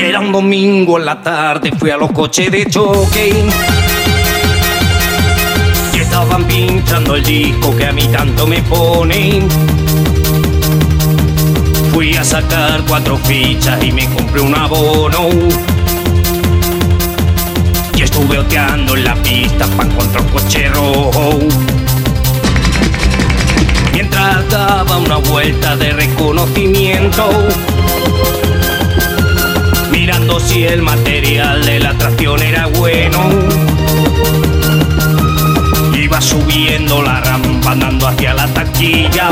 Era un domingo en la tarde, fui a los coches de choque y estaban pinchando el disco que a mí tanto me pone. Fui a sacar 4 fichas y me compré un abono y estuve oteando en la pista para encontrar un coche rojo. Mientras daba una vuelta de reconocimiento, mirando si el material de la tracción era bueno, iba subiendo la rampa andando hacia la taquilla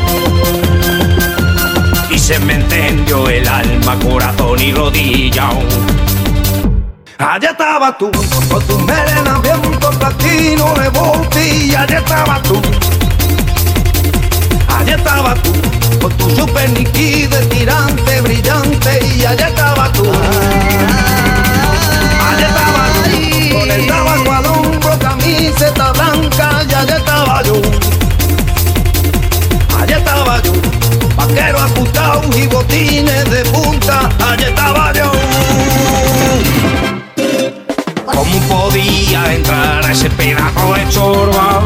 y se me encendió el alma, corazón y rodilla. Allá estabas tú, con tu melena viento platino de botella. Allá estabas tú, allá estabas tú, con tu super níquido, tirante, brillante. Y allá estabas tú, allá estabas tú, con el tabaco al hombro, camiseta blanca. Y allá estaba yo, allá estaba yo, vaquero ajustado y botines de punta. Allá estaba yo. ¿Cómo podía entrar a ese pedazo de chorba?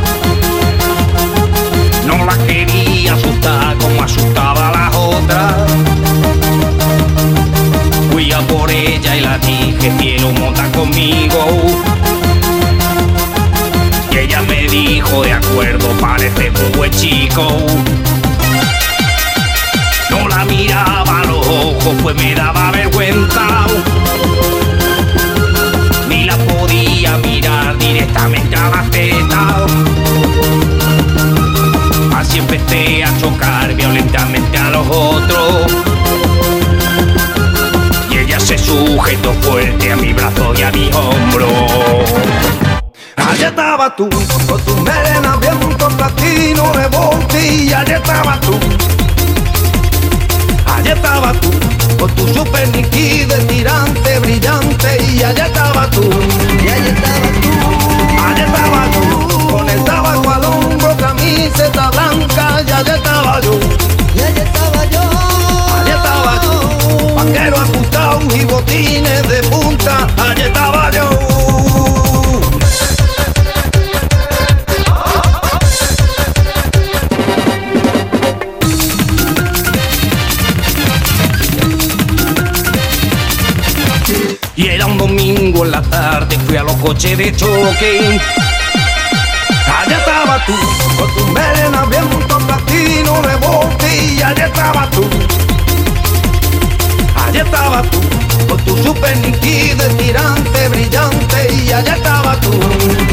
No la quería asustar como asustaba a las otras. Fui a por ella y la dije, quiero montar conmigo. Y ella me dijo, de acuerdo, parece muy buen chico. No la miraba a los ojos, pues me daba vergüenza. Ni la podía mirar directamente a las tetas. Así empecé a chocar violentamente a los otros. Y ella se sujetó fuerte a mi brazo y a mi hombro. Allá estabas tú, con tu melena viento platino de botella. Allá estabas tú, allá estabas tú, con tu super níquido, tirante, brillante. Y allá estabas tú, y allá estabas tú, allá estabas tú, con el tabaco al hombro, camiseta blanca. Y allá estaba yo, y allá estaba yo, allá estaba yo, vaquero ajustado y botines de punta. Allá estaba yo. Y era un domingo en la tarde, fui a los coches de choque. Allá estabas tú, con tu melena viento platino de botella. Allá estabas tú, allá estabas tú, con tu super níquido, tirante, brillante. Y allá estabas tú.